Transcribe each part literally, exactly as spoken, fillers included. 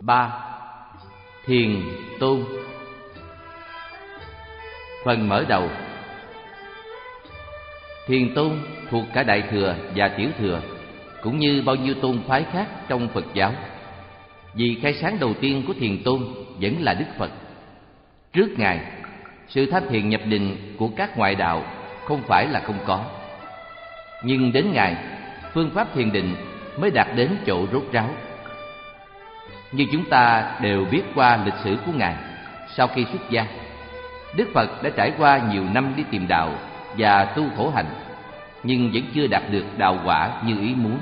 ba. Thiền tôn. Phần mở đầu. Thiền tôn thuộc cả Đại Thừa và Tiểu Thừa, cũng như bao nhiêu tôn phái khác trong Phật giáo. Vì khai sáng đầu tiên của Thiền tôn vẫn là Đức Phật. Trước Ngài, sự tham thiền nhập định của các ngoại đạo không phải là không có. Nhưng đến Ngài, phương pháp thiền định mới đạt đến chỗ rốt ráo. Như chúng ta đều biết qua lịch sử của Ngài, sau khi xuất gia, Đức Phật đã trải qua nhiều năm đi tìm đạo và tu khổ hạnh, nhưng vẫn chưa đạt được đạo quả như ý muốn.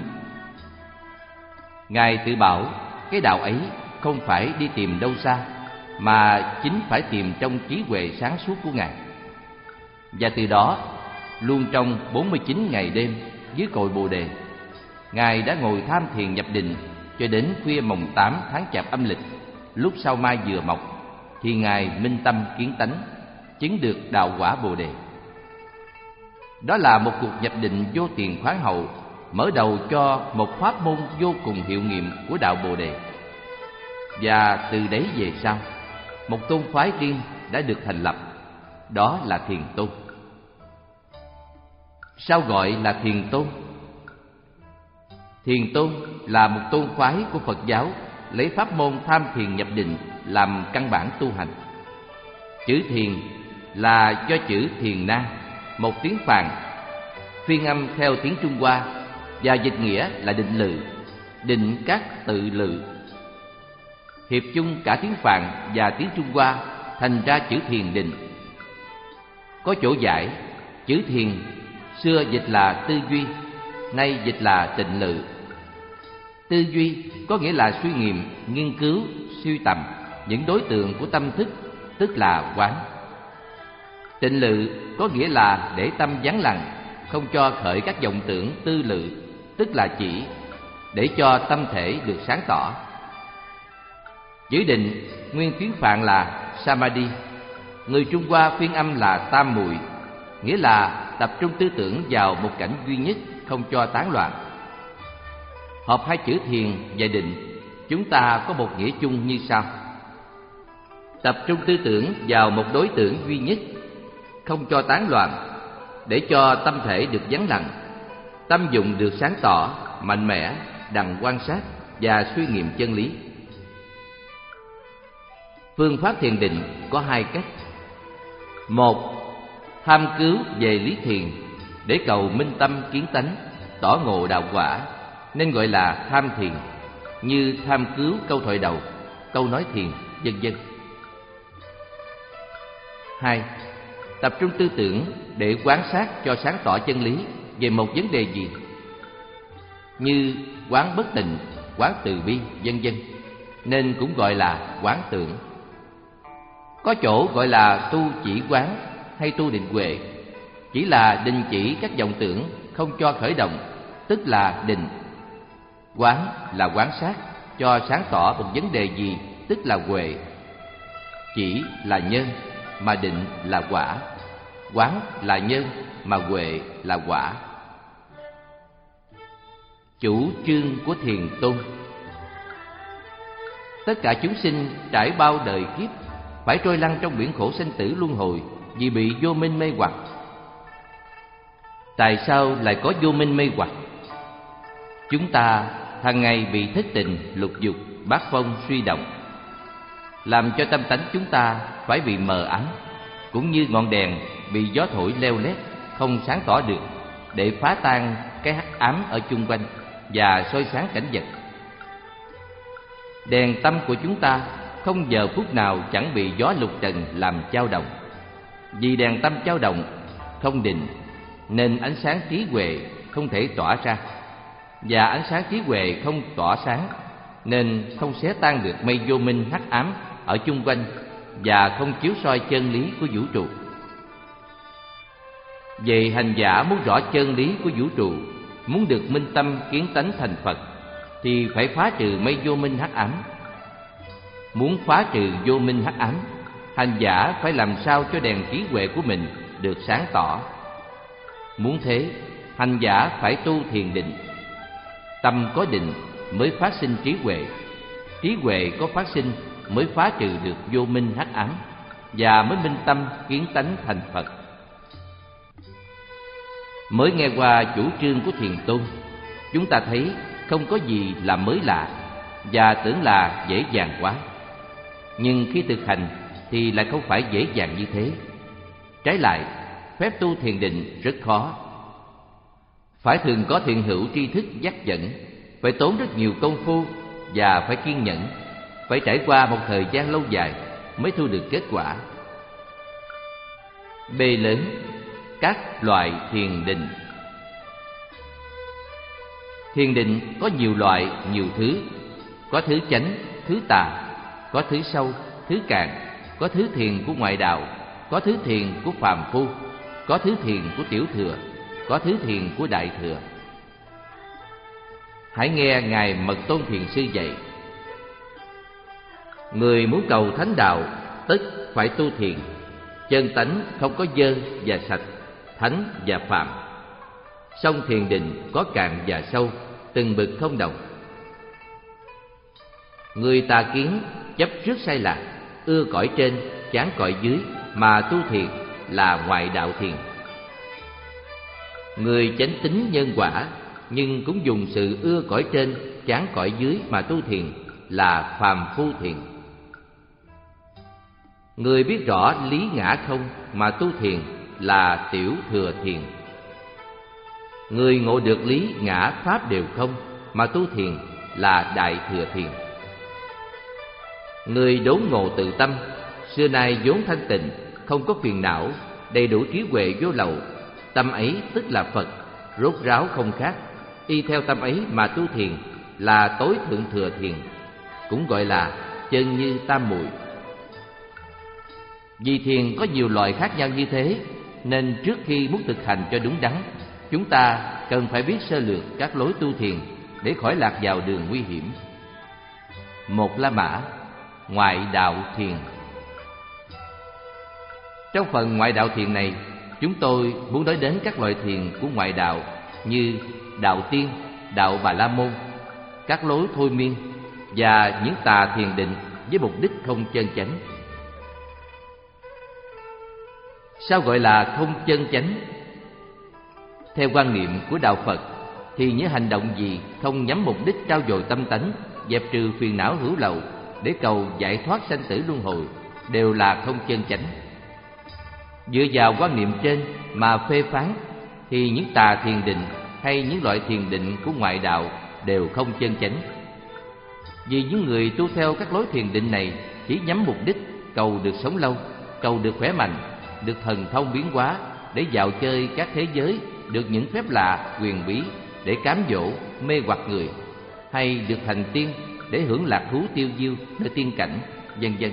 Ngài tự bảo cái đạo ấy không phải đi tìm đâu xa, mà chính phải tìm trong trí huệ sáng suốt của Ngài. Và từ đó, luôn trong bốn mươi chín ngày đêm dưới cội Bồ Đề, Ngài đã ngồi tham thiền nhập định cho đến khuya mồng tám tháng Chạp âm lịch. Lúc sao mai vừa mọc thì Ngài minh tâm kiến tánh, chứng được đạo quả Bồ Đề. Đó là một cuộc nhập định vô tiền khoáng hậu, mở đầu cho một pháp môn vô cùng hiệu nghiệm của đạo Bồ Đề. Và từ đấy về sau, một tôn phái riêng đã được thành lập, đó là Thiền tôn. Sao gọi là Thiền tôn? Thiền tôn là một tôn phái của Phật giáo lấy pháp môn tham thiền nhập định làm căn bản tu hành. Chữ thiền là do chữ thiền na, một tiếng Phạn, phiên âm theo tiếng Trung Hoa và dịch nghĩa là định lự, định các tự lự. Hiệp chung cả tiếng Phạn và tiếng Trung Hoa thành ra chữ thiền định. Có chỗ giải, chữ thiền xưa dịch là tư duy, nay dịch là tịnh lự. Tư duy có nghĩa là suy nghiệm, nghiên cứu, suy tầm những đối tượng của tâm thức, tức là quán. Tịnh lự có nghĩa là để tâm vắng lặng, không cho khởi các vọng tưởng tư lự, tức là chỉ, để cho tâm thể được sáng tỏ. Chữ định nguyên tiếng Phạn là samadhi, người Trung Hoa phiên âm là tam muội, nghĩa là tập trung tư tưởng vào một cảnh duy nhất, không cho tán loạn. Hợp hai chữ thiền và định, chúng ta có một nghĩa chung như sau: tập trung tư tưởng vào một đối tượng duy nhất, không cho tán loạn, để cho tâm thể được vắng lặng, tâm dụng được sáng tỏ, mạnh mẽ, đặng quan sát và suy nghiệm chân lý. Phương pháp thiền định có hai cách. Một, tham cứu về lý thiền để cầu minh tâm kiến tánh, tỏ ngộ đạo quả, nên gọi là tham thiền, như tham cứu câu thoại đầu, câu nói thiền, vân vân. Hai, tập trung tư tưởng để quán sát cho sáng tỏ chân lý về một vấn đề gì, như quán bất tịnh, quán từ bi, vân vân, nên cũng gọi là quán tưởng. Có chỗ gọi là tu chỉ quán hay tu định huệ, chỉ là đình chỉ các vọng tưởng, không cho khởi động, tức là định. Quán là quán sát cho sáng tỏ một vấn đề gì, tức là huệ. Chỉ là nhân, mà định là quả. Quán là nhân, mà huệ là quả. Chủ trương của Thiền tôn. Tất cả chúng sinh trải bao đời kiếp phải trôi lăn trong biển khổ sanh tử luân hồi vì bị vô minh mê hoặc. Tại sao lại có vô minh mê hoặc? Chúng ta hàng ngày bị thất tình, lục dục, bát phong suy động, làm cho tâm tánh chúng ta phải bị mờ ám, cũng như ngọn đèn bị gió thổi leo lét, không sáng tỏ được, để phá tan cái hắc ám ở chung quanh và soi sáng cảnh vật. Đèn tâm của chúng ta không giờ phút nào chẳng bị gió lục trần làm chao động. Vì đèn tâm chao động, không định, nên ánh sáng trí huệ không thể tỏa ra, và ánh sáng trí huệ không tỏa sáng, nên không xé tan được mây vô minh hắc ám ở chung quanh và không chiếu soi chân lý của vũ trụ. Về hành giả muốn rõ chân lý của vũ trụ, muốn được minh tâm kiến tánh thành Phật, thì phải phá trừ mây vô minh hắc ám. Muốn phá trừ vô minh hắc ám, hành giả phải làm sao cho đèn trí huệ của mình được sáng tỏ. Muốn thế, hành giả phải tu thiền định. Tâm có định mới phát sinh trí huệ. trí huệ có phát sinh mới phá trừ được vô minh hắc ám, và mới minh tâm kiến tánh thành Phật. Mới nghe qua chủ trương của Thiền Tôn, chúng ta thấy không có gì là mới lạ, và tưởng là dễ dàng quá. Nhưng khi thực hành thì lại không phải dễ dàng như thế. Trái lại, phép tu thiền định rất khó. Phải thường có thiện hữu tri thức dắt dẫn, phải tốn rất nhiều công phu và phải kiên nhẫn, phải trải qua một thời gian lâu dài mới thu được kết quả. B lớn, các loại thiền định. Thiền định có nhiều loại, nhiều thứ. Có thứ chánh, thứ tà, có thứ sâu, thứ cạn, có thứ thiền của ngoại đạo, có thứ thiền của phàm phu, có thứ thiền của tiểu thừa, có thứ thiền của đại thừa. Hãy nghe Ngài Mật Tôn Thiền Sư dạy: người muốn cầu thánh đạo tất phải tu thiền. Chân tánh không có dơ và sạch, thánh và phàm. Song thiền định có cạn và sâu, từng bậc không đồng. Người tà kiến chấp trước sai lạc, ưa cõi trên, chán cõi dưới mà tu thiền là ngoại đạo thiền. Người chánh tín nhân quả nhưng cũng dùng sự ưa cõi trên, chán cõi dưới mà tu thiền là phàm phu thiền. Người biết rõ lý ngã không mà tu thiền là tiểu thừa thiền. Người ngộ được lý ngã pháp đều không mà tu thiền là đại thừa thiền. Người đốn ngộ tự tâm, xưa nay vốn thanh tịnh, không có phiền não, đầy đủ trí huệ vô lậu, tâm ấy tức là Phật, rốt ráo không khác. Y theo tâm ấy mà tu thiền là tối thượng thừa thiền, cũng gọi là chân như tam muội. Vì thiền có nhiều loại khác nhau như thế, nên trước khi muốn thực hành cho đúng đắn, chúng ta cần phải biết sơ lược các lối tu thiền để khỏi lạc vào đường nguy hiểm. Một La Mã, ngoại đạo thiền. Trong phần ngoại đạo thiền này, chúng tôi muốn nói đến các loại thiền của ngoại đạo như đạo tiên, đạo Bà La Môn, các lối thôi miên và những tà thiền định với mục đích không chân chánh. Sao gọi là không chân chánh? Theo quan niệm của đạo Phật thì những hành động gì không nhắm mục đích trau dồi tâm tánh, dẹp trừ phiền não hữu lậu để cầu giải thoát sanh tử luân hồi đều là không chân chánh. Dựa vào quan niệm trên mà phê phán thì những tà thiền định hay những loại thiền định của ngoại đạo đều không chân chánh. Vì những người tu theo các lối thiền định này chỉ nhắm mục đích cầu được sống lâu, cầu được khỏe mạnh, được thần thông biến hóa để dạo chơi các thế giới, được những phép lạ quyền bí để cám dỗ mê hoặc người, hay được thành tiên để hưởng lạc thú tiêu diêu nơi tiên cảnh, vân vân.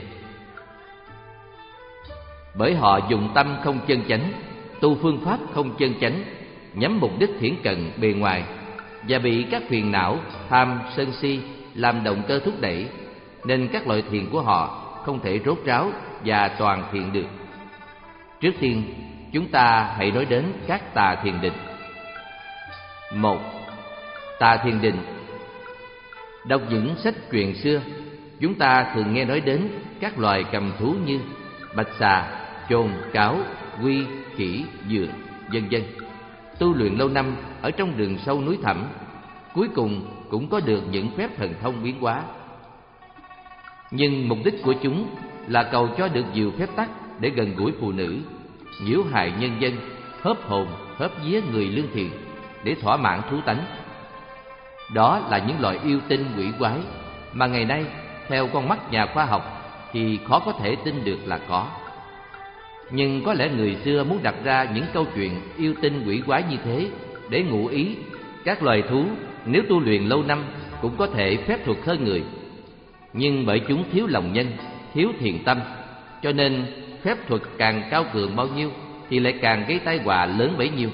Bởi họ dùng tâm không chân chánh, tu phương pháp không chân chánh, nhắm mục đích thiển cận bề ngoài và bị các phiền não tham sân si làm động cơ thúc đẩy, nên các loại thiền của họ không thể rốt ráo và toàn thiện được. Trước tiên, chúng ta hãy nói đến các tà thiền định. Một, tà thiền định. Đọc những sách truyền xưa, chúng ta thường nghe nói đến các loài cầm thú như bạch xà, chồn, cáo, quy, khỉ, dừa, vân vân. Tu luyện lâu năm ở trong rừng sâu núi thẳm, cuối cùng cũng có được những phép thần thông biến hóa. Nhưng mục đích của chúng là cầu cho được nhiều phép tắc để gần gũi phụ nữ, nhiễu hại nhân dân, hớp hồn, hớp vía người lương thiện để thỏa mãn thú tánh. Đó là những loại yêu tinh quỷ quái mà ngày nay theo con mắt nhà khoa học thì khó có thể tin được là có. Nhưng có lẽ người xưa muốn đặt ra những câu chuyện yêu tinh quỷ quái như thế để ngụ ý các loài thú nếu tu luyện lâu năm cũng có thể phép thuật hơn người. Nhưng bởi chúng thiếu lòng nhân, thiếu thiện tâm, cho nên phép thuật càng cao cường bao nhiêu thì lại càng gây tai họa lớn bấy nhiêu.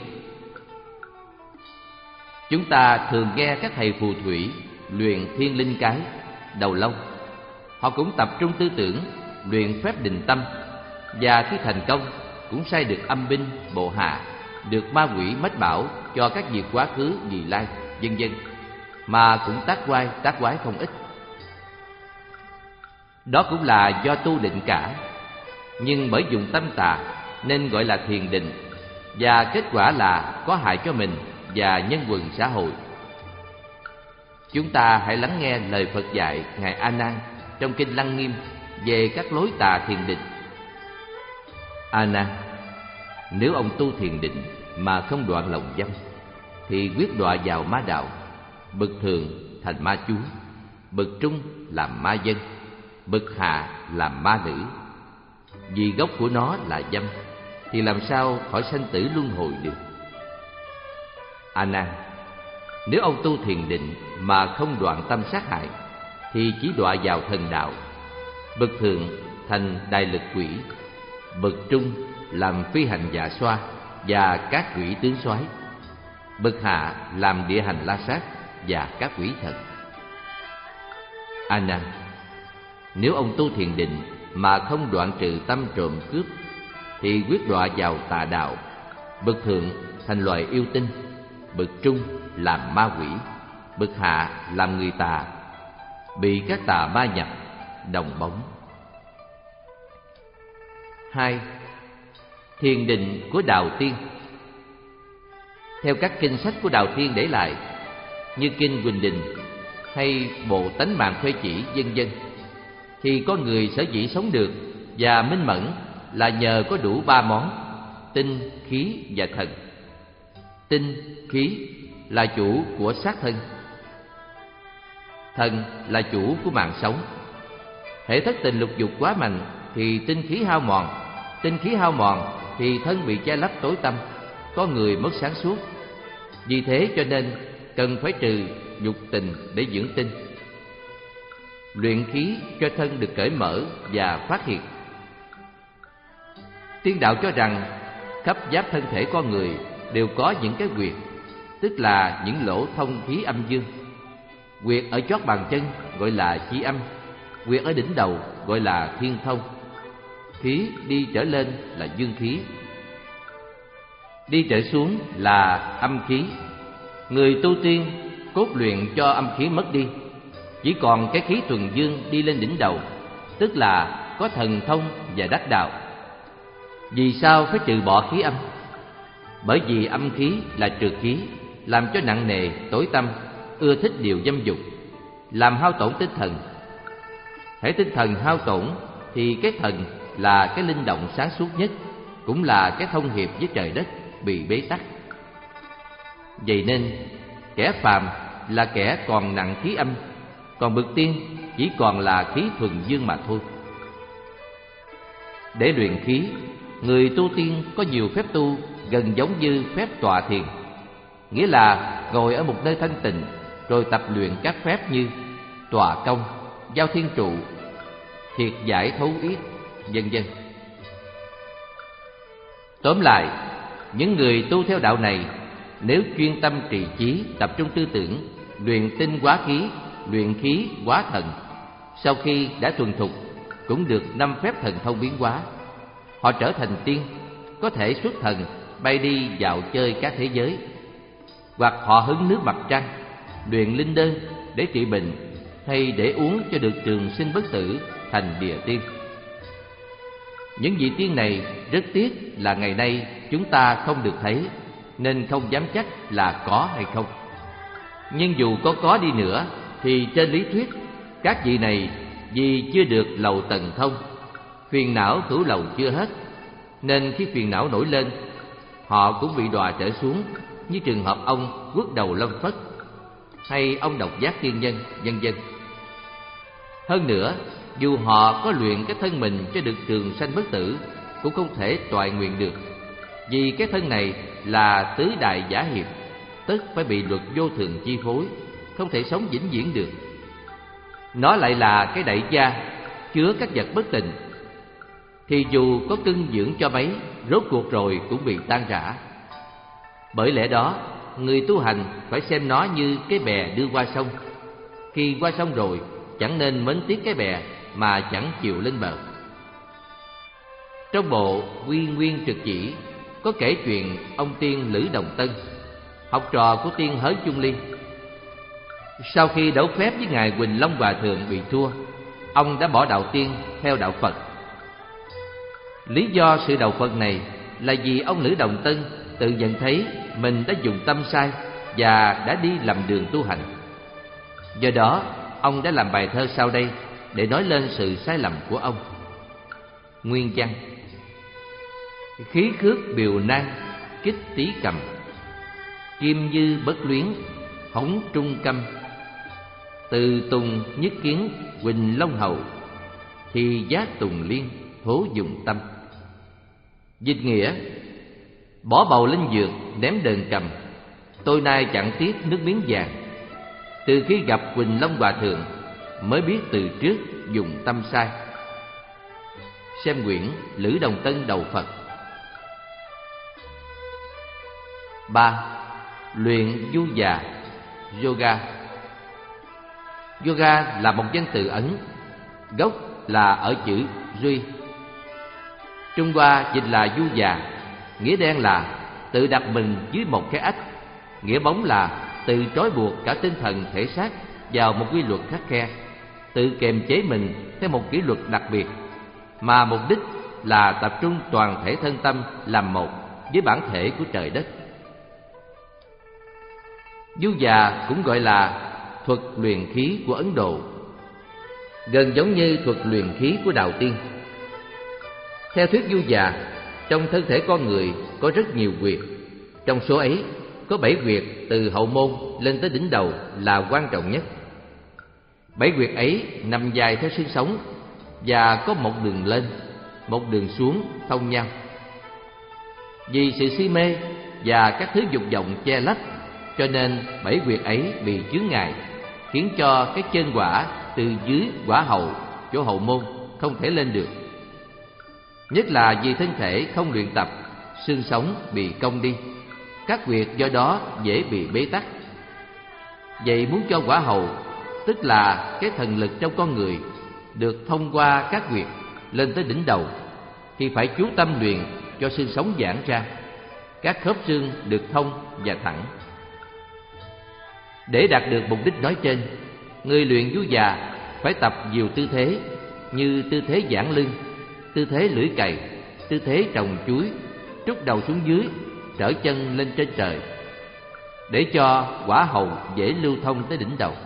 Chúng ta thường nghe các thầy phù thủy luyện thiên linh cái, đầu lâu. Họ cũng tập trung tư tưởng, luyện phép định tâm, và khi thành công cũng sai được âm binh, bộ hạ, được ma quỷ mách bảo cho các việc quá khứ, vị lai, vân vân, mà cũng tác oai tác quái không ít. Đó cũng là do tu định cả, nhưng bởi dùng tâm tà nên gọi là thiền định, và kết quả là có hại cho mình và nhân quần xã hội. Chúng ta hãy lắng nghe lời Phật dạy Ngài A Nan trong kinh Lăng Nghiêm về các lối tà thiền định. A Nan, nếu ông tu thiền định mà không đoạn lòng dâm, thì quyết đọa vào ma đạo. Bậc thường thành ma chúa, bậc trung làm ma dân, bậc hạ làm ma nữ. Vì gốc của nó là dâm, thì làm sao khỏi sanh tử luân hồi được? A Nan, nếu ông tu thiền định mà không đoạn tâm sát hại, thì chỉ đọa vào thần đạo. Bậc thượng thành đại lực quỷ, bậc trung làm phi hành dạ xoa và các quỷ tướng soái, bậc hạ làm địa hành la sát và các quỷ thần. A Nan, nếu ông tu thiền định mà không đoạn trừ tâm trộm cướp, thì quyết đọa vào tà đạo. Bậc thượng thành loài yêu tinh, bậc trung làm ma quỷ, bậc hạ làm người tà, bị các tà ma nhập, đồng bóng. Hai. Thiền định của Đạo Tiên. Theo các kinh sách của Đạo Tiên để lại, như kinh Quỳnh Đình hay bộ Tánh Mạng Khuê Chỉ vân vân, thì con người sở dĩ sống được và minh mẫn là nhờ có đủ ba món: tinh, khí và thần. Tinh, khí là chủ của xác thân, thần là chủ của mạng sống. Hễ thất tình lục dục quá mạnh thì tinh khí hao mòn, tinh khí hao mòn thì thân bị che lấp tối tăm, có người mất sáng suốt. Vì thế cho nên cần phải trừ dục tình để dưỡng tinh, luyện khí cho thân được cởi mở và phát hiện. Tiên đạo cho rằng khắp giáp thân thể con người đều có những cái huyệt, tức là những lỗ thông khí âm dương. Huyệt ở chót bàn chân gọi là chi âm, huyệt ở đỉnh đầu gọi là thiên thông. Khí đi trở lên là dương khí, đi trở xuống là âm khí. Người tu tiên cốt luyện cho âm khí mất đi, chỉ còn cái khí thuần dương đi lên đỉnh đầu, tức là có thần thông và đắc đạo. Vì sao phải trừ bỏ khí âm? Bởi vì âm khí là trượt khí, làm cho nặng nề, tối tăm, ưa thích điều dâm dục, làm hao tổn tinh thần. Hễ tinh thần hao tổn thì cái thần là cái linh động sáng suốt nhất, cũng là cái thông hiệp với trời đất bị bế tắc. Vậy nên kẻ phàm là kẻ còn nặng khí âm, còn bậc tiên chỉ còn là khí thuần dương mà thôi. Để luyện khí, người tu tiên có nhiều phép tu gần giống như phép tọa thiền, nghĩa là ngồi ở một nơi thanh tịnh rồi tập luyện các phép như tọa công, giao thiên trụ, thiệt giải thấu yết, vân vân. Tóm lại, những người tu theo đạo này nếu chuyên tâm trì chí, tập trung tư tưởng, luyện tinh hóa khí, luyện khí hóa thần, sau khi đã thuần thục cũng được năm phép thần thông biến hóa, họ trở thành tiên, có thể xuất thần bay đi dạo chơi các thế giới, hoặc họ hứng nước mặt trăng, luyện linh đơn để trị bệnh, hay để uống cho được trường sinh bất tử, thành địa tiên. Những vị tiên này rất tiếc là ngày nay chúng ta không được thấy, nên không dám chắc là có hay không. Nhưng dù có có đi nữa thì trên lý thuyết các vị này vì chưa được lầu tầng thông, phiền não cửu lầu chưa hết, nên khi phiền não nổi lên, họ cũng bị đọa trở xuống, như trường hợp ông Quốc Đầu Lâm Phất hay ông Độc Giác Tiên Nhân, vân vân. Hơn nữa, dù họ có luyện cái thân mình cho được trường sanh bất tử, cũng không thể toại nguyện được, vì cái thân này là tứ đại giả hiệp, tức phải bị luật vô thường chi phối, không thể sống vĩnh viễn được. Nó lại là cái đậy da chứa các vật bất tịnh, thì dù có cưng dưỡng cho mấy, rốt cuộc rồi cũng bị tan rã. Bởi lẽ đó, người tu hành phải xem nó như cái bè đưa qua sông. Khi qua sông rồi, chẳng nên mến tiếc cái bè mà chẳng chịu lên bờ. Trong bộ Quy Nguyên Trực Chỉ có kể chuyện ông tiên Lữ Đồng Tân, học trò của tiên Hới Chung Ly. Sau khi đấu phép với ngài Quỳnh Long Hòa Thượng bị thua, ông đã bỏ đạo tiên theo đạo Phật. Lý do sự đầu Phật này là vì ông Lữ Đồng Tân tự nhận thấy mình đã dùng tâm sai và đã đi lầm đường tu hành. Do đó, ông đã làm bài thơ sau đây để nói lên sự sai lầm của ông. Nguyên văn: khí khước biều nan, kích tí cầm, kim dư bất luyến, hống trung câm. Từ tùng nhất kiến, huỳnh long hầu, thì giác tùng liên, thố dùng tâm. Dịch nghĩa: bỏ bầu linh dược, ném đờn cầm, tôi nay chẳng tiếc nước miếng vàng. Từ khi gặp Huỳnh Long Hòa Thượng, mới biết từ trước dùng tâm sai. Xem quyển Lữ Đồng Tân đầu Phật. Ba. Luyện du già, yoga. Yoga là một danh từ Ấn, gốc là ở chữ duy. Trung Hoa dịch là du già, nghĩa đen là tự đặt mình dưới một cái ách, nghĩa bóng là tự trói buộc cả tinh thần thể xác vào một quy luật khắt khe, tự kiềm chế mình theo một kỷ luật đặc biệt, mà mục đích là tập trung toàn thể thân tâm làm một với bản thể của trời đất. Du già cũng gọi là thuật luyện khí của Ấn Độ, gần giống như thuật luyện khí của đạo tiên. Theo thuyết du già, trong thân thể con người có rất nhiều huyệt. Trong số ấy, có bảy huyệt từ hậu môn lên tới đỉnh đầu là quan trọng nhất. Bảy huyệt ấy nằm dài theo xương sống và có một đường lên, một đường xuống thông nhau. Vì sự si mê và các thứ dục vọng che lấp, cho nên bảy huyệt ấy bị chướng ngại, khiến cho cái chân quả từ dưới quả hậu, chỗ hậu môn không thể lên được. Nhất là vì thân thể không luyện tập, xương sống bị cong đi, các huyệt do đó dễ bị bế tắc. Vậy muốn cho quả hậu, tức là cái thần lực trong con người, được thông qua các huyệt lên tới đỉnh đầu, thì phải chú tâm luyện cho xương sống giãn ra, các khớp xương được thông và thẳng. Để đạt được mục đích nói trên, người luyện du già phải tập nhiều tư thế, như tư thế giãn lưng, tư thế lưỡi cày, tư thế trồng chuối, trút đầu xuống dưới, trở chân lên trên trời, để cho quả hậu dễ lưu thông tới đỉnh đầu.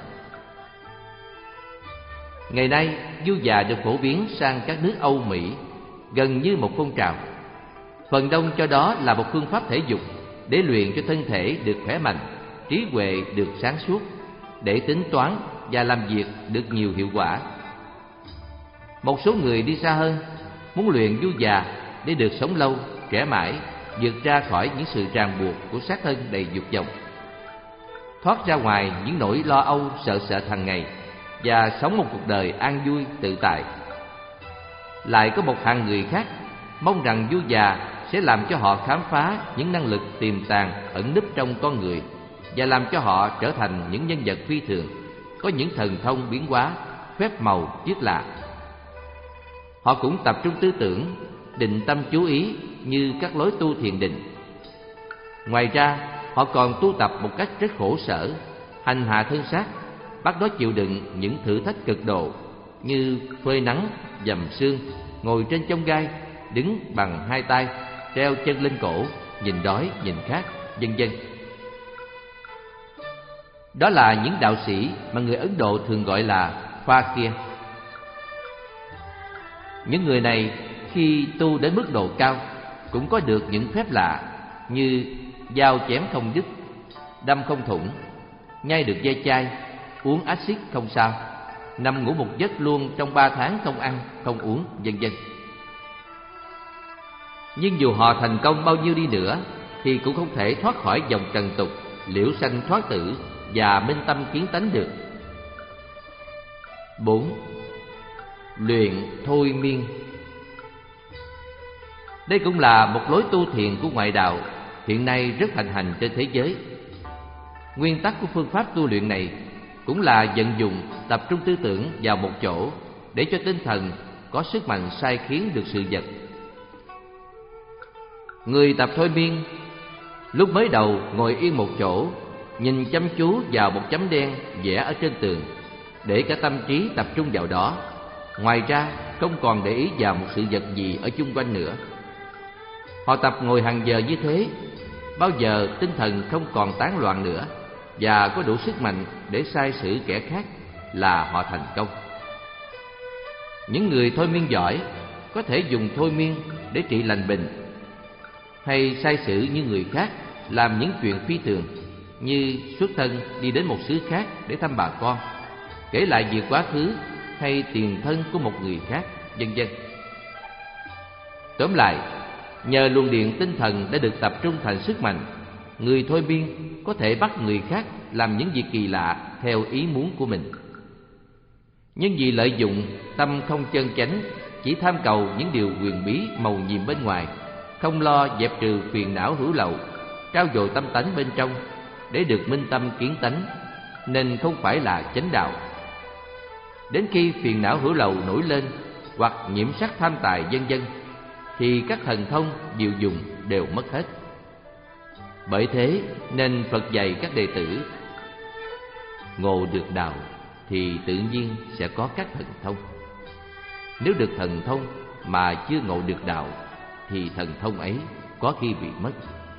Ngày nay, du già được phổ biến sang các nước Âu Mỹ gần như một phong trào. Phần đông cho đó là một phương pháp thể dục để luyện cho thân thể được khỏe mạnh, trí huệ được sáng suốt, để tính toán và làm việc được nhiều hiệu quả. Một số người đi xa hơn, muốn luyện du già để được sống lâu, trẻ mãi, vượt ra khỏi những sự ràng buộc của xác thân đầy dục vọng, thoát ra ngoài những nỗi lo âu sợ sệt hàng ngày và sống một cuộc đời an vui tự tại. Lại có một hạng người khác mong rằng du già sẽ làm cho họ khám phá những năng lực tiềm tàng ẩn núp trong con người và làm cho họ trở thành những nhân vật phi thường, có những thần thông biến hóa, phép màu tuyệt lạ. Họ cũng tập trung tư tưởng, định tâm chú ý như các lối tu thiền định. Ngoài ra, họ còn tu tập một cách rất khổ sở, hành hạ thân xác, bắt nó chịu đựng những thử thách cực độ như phơi nắng, dầm sương, ngồi trên chông gai, đứng bằng hai tay, treo chân lên cổ, nhìn đói, nhìn khát, vân vân. Đó là những đạo sĩ mà người Ấn Độ thường gọi là fakir. Những người này khi tu đến mức độ cao cũng có được những phép lạ như dao chém không đứt, đâm không thủng, nhai được dây chai, uống axit không sao, nằm ngủ một giấc luôn trong ba tháng không ăn, không uống, vân vân. Nhưng dù họ thành công bao nhiêu đi nữa thì cũng không thể thoát khỏi dòng trần tục, liễu sanh thoát tử và minh tâm kiến tánh được. Bốn. Luyện thôi miên. Đây cũng là một lối tu thiền của ngoại đạo hiện nay rất thịnh hành trên thế giới. Nguyên tắc của phương pháp tu luyện này cũng là vận dụng tập trung tư tưởng vào một chỗ để cho tinh thần có sức mạnh sai khiến được sự vật. Người tập thôi miên lúc mới đầu ngồi yên một chỗ, nhìn chăm chú vào một chấm đen vẽ ở trên tường, để cả tâm trí tập trung vào đó, Ngoài ra, không còn để ý vào một sự vật gì ở chung quanh nữa. Họ tập ngồi hàng giờ như thế, bao giờ tinh thần không còn tán loạn nữa và có đủ sức mạnh để sai sử kẻ khác là họ thành công. Những người thôi miên giỏi có thể dùng thôi miên để trị lành bệnh, hay sai sử như người khác làm những chuyện phi thường, như xuất thân đi đến một xứ khác để thăm bà con, kể lại việc quá khứ hay tiền thân của một người khác, vân vân. Tóm lại, nhờ luồng điện tinh thần đã được tập trung thành sức mạnh, người thôi miên có thể bắt người khác làm những việc kỳ lạ theo ý muốn của mình. Nhưng vì lợi dụng tâm không chân chánh, chỉ tham cầu những điều huyền bí màu nhiệm bên ngoài, không lo dẹp trừ phiền não hữu lậu, trau dồi tâm tánh bên trong để được minh tâm kiến tánh, nên không phải là chánh đạo. Đến khi phiền não hữu lậu nổi lên hoặc nhiễm sắc tham tài vân vân, thì các thần thông diệu dụng đều mất hết. Bởi thế nên Phật dạy các đệ tử, ngộ được đạo thì tự nhiên sẽ có các thần thông. Nếu được thần thông mà chưa ngộ được đạo, thì thần thông ấy có khi bị mất.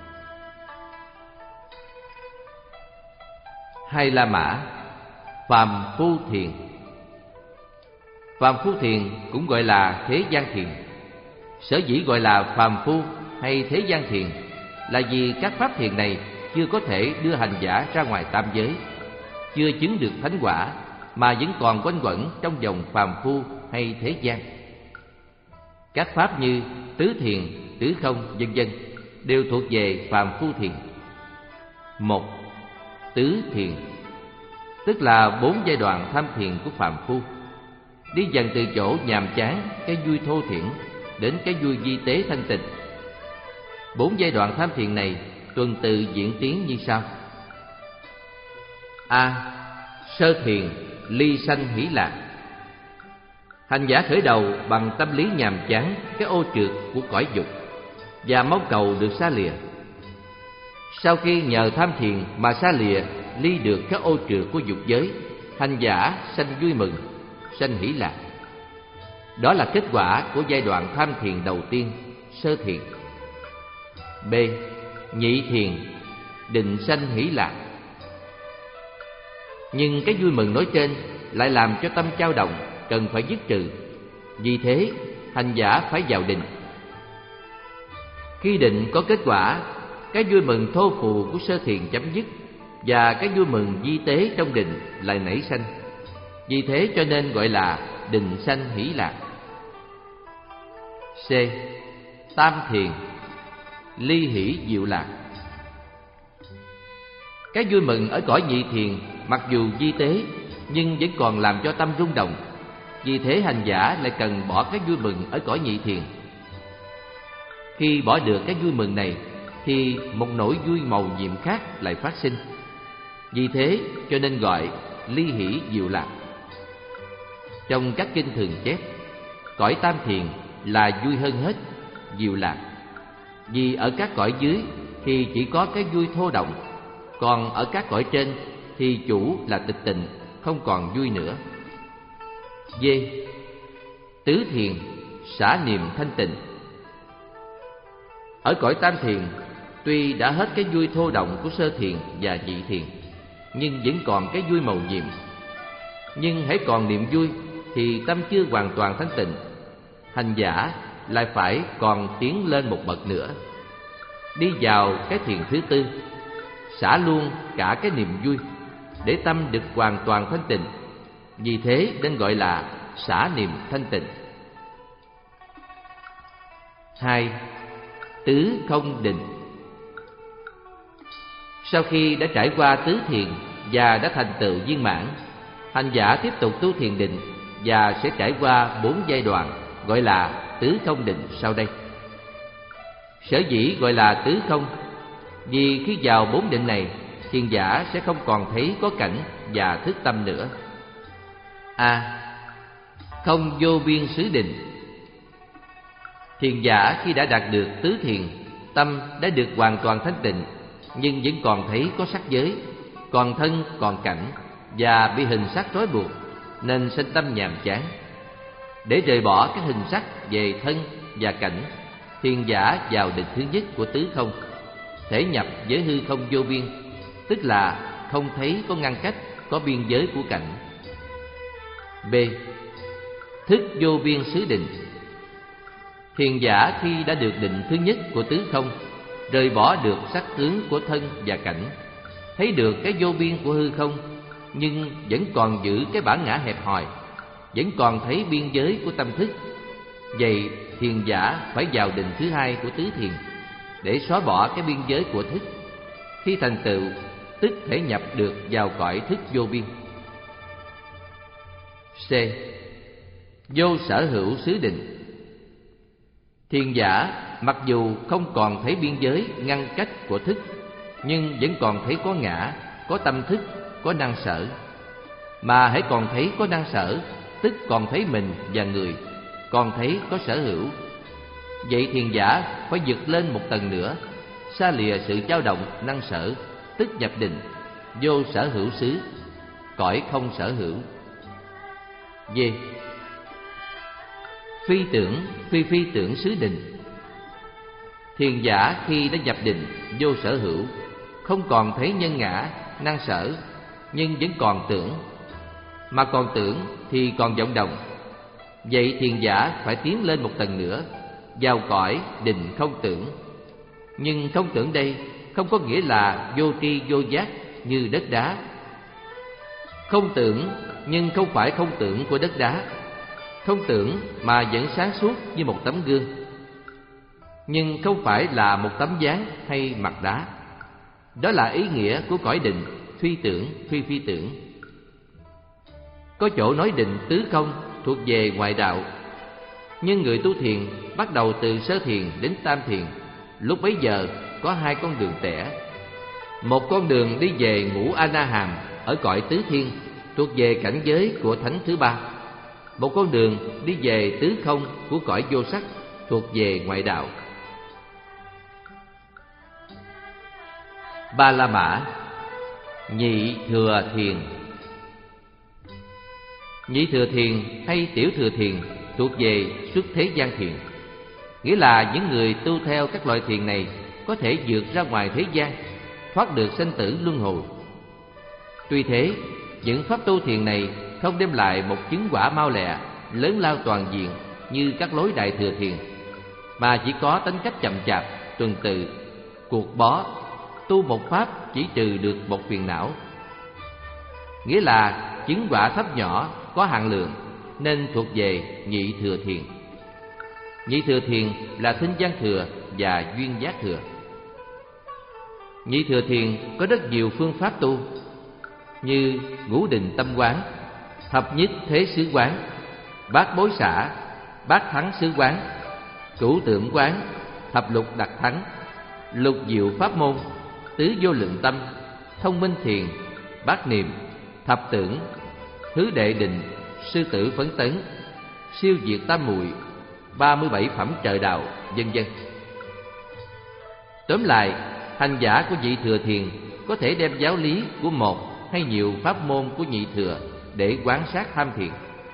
Hai La Mã, phàm phu thiền. Phàm phu thiền cũng gọi là thế gian thiền. Sở dĩ gọi là phàm phu hay thế gian thiền là vì các pháp thiền này chưa có thể đưa hành giả ra ngoài tam giới, chưa chứng được thánh quả, mà vẫn còn quanh quẩn trong vòng phàm phu hay thế gian. Các pháp như tứ thiền, tứ không, vân vân đều thuộc về phàm phu thiền. Một, tứ thiền, tức là bốn giai đoạn tham thiền của phàm phu, đi dần từ chỗ nhàm chán, cái vui thô thiển, đến cái vui vi tế thanh tịnh. Bốn giai đoạn tham thiền này tuần tự diễn tiến như sau. A. Sơ thiền, ly sanh hỷ lạc. Hành giả khởi đầu bằng tâm lý nhàm chán, cái ô trượt của cõi dục, và mong cầu được xa lìa. Sau khi nhờ tham thiền mà xa lìa, ly được các ô trượt của dục giới, hành giả sanh vui mừng, sanh hỷ lạc. Đó là kết quả của giai đoạn tham thiền đầu tiên, sơ thiền. B. Nhị thiền, định sanh hỷ lạc. Nhưng cái vui mừng nói trên lại làm cho tâm dao động, cần phải dứt trừ. Vì thế, hành giả phải vào định. Khi định có kết quả, cái vui mừng thô phù của sơ thiền chấm dứt, và cái vui mừng vi tế trong định lại nảy sanh. Vì thế cho nên gọi là định sanh hỷ lạc. C. Tam thiền, ly hỷ diệu lạc. Cái vui mừng ở cõi nhị thiền mặc dù vi tế nhưng vẫn còn làm cho tâm rung động. Vì thế hành giả lại cần bỏ cái vui mừng ở cõi nhị thiền. Khi bỏ được cái vui mừng này thì một nỗi vui màu nhiệm khác lại phát sinh. Vì thế cho nên gọi ly hỷ diệu lạc. Trong các kinh thường chép, cõi tam thiền là vui hơn hết, diệu lạc. Vì ở các cõi dưới thì chỉ có cái vui thô động, còn ở các cõi trên thì chủ là tịch tịnh, không còn vui nữa. D. Tứ thiền, xả niệm thanh tịnh. Ở cõi tam thiền, tuy đã hết cái vui thô động của sơ thiền và nhị thiền, nhưng vẫn còn cái vui màu nhiệm. Nhưng hãy còn niệm vui thì tâm chưa hoàn toàn thanh tịnh. Hành giả lại phải còn tiến lên một bậc nữa, đi vào cái thiền thứ tư, xả luôn cả cái niềm vui, để tâm được hoàn toàn thanh tịnh. Vì thế nên gọi là xả niệm thanh tịnh. Hai. Tứ không định. Sau khi đã trải qua tứ thiền và đã thành tựu viên mãn, hành giả tiếp tục tu thiền định và sẽ trải qua bốn giai đoạn gọi là tứ không định sau đây. Sở dĩ gọi là tứ không vì khi vào bốn định này, thiền giả sẽ không còn thấy có cảnh và thức tâm nữa. A. Không vô biên xứ định. Thiền giả khi đã đạt được tứ thiền, tâm đã được hoàn toàn thanh tịnh, nhưng vẫn còn thấy có sắc giới, còn thân, còn cảnh, và bị hình sắc trói buộc, nên sinh tâm nhàm chán. Để rời bỏ các hình sắc về thân và cảnh, thiền giả vào định thứ nhất của tứ không, thể nhập với hư không vô biên, tức là không thấy có ngăn cách, có biên giới của cảnh. B. Thức vô biên xứ định. Thiền giả khi đã được định thứ nhất của tứ không, rời bỏ được sắc tướng của thân và cảnh, thấy được cái vô biên của hư không, nhưng vẫn còn giữ cái bản ngã hẹp hòi, vẫn còn thấy biên giới của tâm thức. Vậy thiền giả phải vào định thứ hai của tứ thiền để xóa bỏ cái biên giới của thức. Khi thành tựu, tức thể nhập được vào cõi thức vô biên. C. Vô sở hữu xứ định. Thiền giả mặc dù không còn thấy biên giới ngăn cách của thức, nhưng vẫn còn thấy có ngã, có tâm thức, có năng sở. Mà hãy còn thấy có năng sở, tức còn thấy mình và người, còn thấy có sở hữu. Vậy thiền giả phải vượt lên một tầng nữa, xa lìa sự dao động năng sở, tức nhập định vô sở hữu xứ, cõi không sở hữu. D. Phi tưởng, phi phi tưởng xứ định. Thiền giả khi đã nhập định vô sở hữu, không còn thấy nhân ngã, năng sở, nhưng vẫn còn tưởng. Mà còn tưởng thì còn vọng động. Vậy thiền giả phải tiến lên một tầng nữa, vào cõi định không tưởng. Nhưng không tưởng đây không có nghĩa là vô tri vô giác như đất đá. Không tưởng nhưng không phải không tưởng của đất đá, không tưởng mà vẫn sáng suốt như một tấm gương, nhưng không phải là một tấm dáng hay mặt đá. Đó là ý nghĩa của cõi định phi tưởng, phi phi tưởng. Có chỗ nói định tứ không thuộc về ngoại đạo, nhưng người tu thiền bắt đầu từ sơ thiền đến tam thiền, lúc bấy giờ có hai con đường tẻ. Một con đường đi về ngũ A Na Hàm ở cõi tứ thiên, thuộc về cảnh giới của thánh thứ ba. Một con đường đi về tứ không của cõi vô sắc, thuộc về ngoại đạo. Ba La Mã. Nhị thừa thiền. Nhị thừa thiền hay tiểu thừa thiền thuộc về xuất thế gian thiền, nghĩa là những người tu theo các loại thiền này có thể vượt ra ngoài thế gian, thoát được sanh tử luân hồi. Tuy thế, những pháp tu thiền này không đem lại một chứng quả mau lẹ, lớn lao toàn diện như các lối đại thừa thiền, mà chỉ có tính cách chậm chạp, tuần tự, cuộc bó, tu một pháp chỉ trừ được một phiền não. Nghĩa là chứng quả thấp nhỏ, có hạn lượng, nên thuộc về nhị thừa thiền. Nhị thừa thiền là thinh văn thừa và duyên giác thừa. Nhị thừa thiền có rất nhiều phương pháp tu, như ngũ định tâm quán, thập nhất thế xứ quán, bát bối xả, bát thắng xứ quán, cửu tượng quán, thập lục đặc thắng, lục diệu pháp môn, tứ vô lượng tâm, thông minh thiền, bát niệm, thập tưởng, thứ đệ định, sư tử phấn tấn, siêu diệt tam muội, ba mươi bảy phẩm trời đạo, vân vân. Tóm lại, hành giả của nhị thừa thiền có thể đem giáo lý của một hay nhiều pháp môn của nhị thừa để quán sát tham thiền.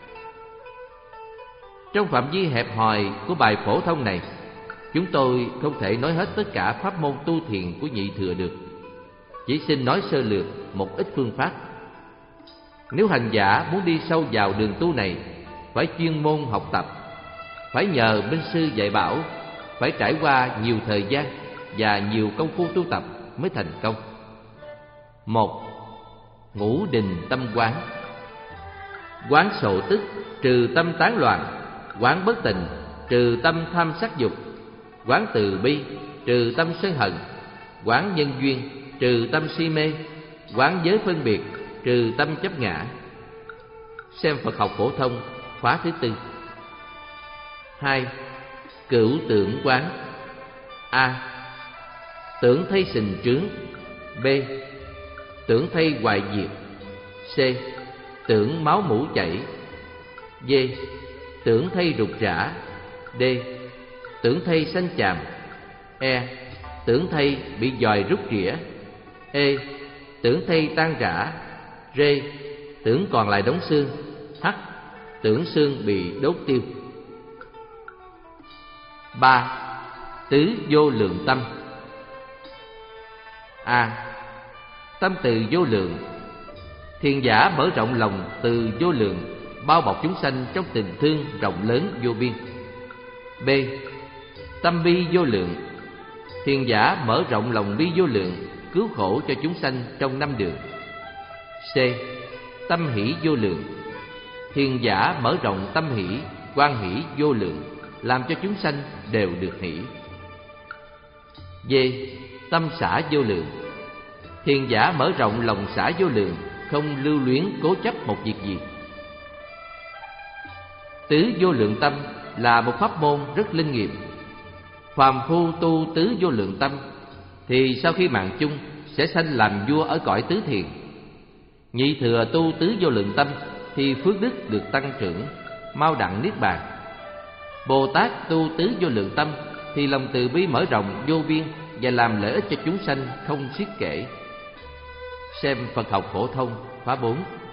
Trong phạm vi hẹp hòi của bài phổ thông này, chúng tôi không thể nói hết tất cả pháp môn tu thiền của nhị thừa được, chỉ xin nói sơ lược một ít phương pháp. Nếu hành giả muốn đi sâu vào đường tu này, phải chuyên môn học tập, phải nhờ minh sư dạy bảo, phải trải qua nhiều thời gian và nhiều công phu tu tập mới thành công. Một, ngũ định tâm quán. Quán sổ tức, trừ tâm tán loạn. Quán bất tịnh, trừ tâm tham sắc dục. Quán từ bi, trừ tâm sân hận. Quán nhân duyên, trừ tâm si mê. Quán giới phân biệt, trừ tâm chấp ngã. Xem Phật học phổ thông khóa thứ tư. Hai, cửu tưởng quán. A. Tưởng thay sình trướng. B. Tưởng thay hoại diệt. C. Tưởng máu mủ chảy. D. Tưởng thay rục rã. D. Tưởng thay sanh chàm. E. Tưởng thay bị dòi rút rỉa. E. Tưởng thay tan rã. R. Tưởng còn lại đống xương. H. tưởng xương bị đốt tiêu. Ba. Tứ vô lượng tâm. A. Tâm từ vô lượng. Thiền giả mở rộng lòng từ vô lượng, bao bọc chúng sanh trong tình thương rộng lớn vô biên. B. Tâm bi vô lượng. Thiền giả mở rộng lòng bi vô lượng, cứu khổ cho chúng sanh trong năm đường. C. Tâm hỷ vô lượng. Thiền giả mở rộng tâm hỷ, quan hỷ vô lượng, làm cho chúng sanh đều được hỷ. D. Tâm xả vô lượng. Thiền giả mở rộng lòng xả vô lượng, không lưu luyến cố chấp một việc gì. Tứ vô lượng tâm là một pháp môn rất linh nghiệm. Phàm phu tu tứ vô lượng tâm thì sau khi mạng chung sẽ sanh làm vua ở cõi tứ thiền. Nhị thừa tu tứ vô lượng tâm thì phước đức được tăng trưởng, mau đặng niết bàn. Bồ Tát tu tứ vô lượng tâm thì lòng từ bi mở rộng vô biên và làm lợi ích cho chúng sanh không xiết kể. Xem Phật học phổ thông khóa bốn.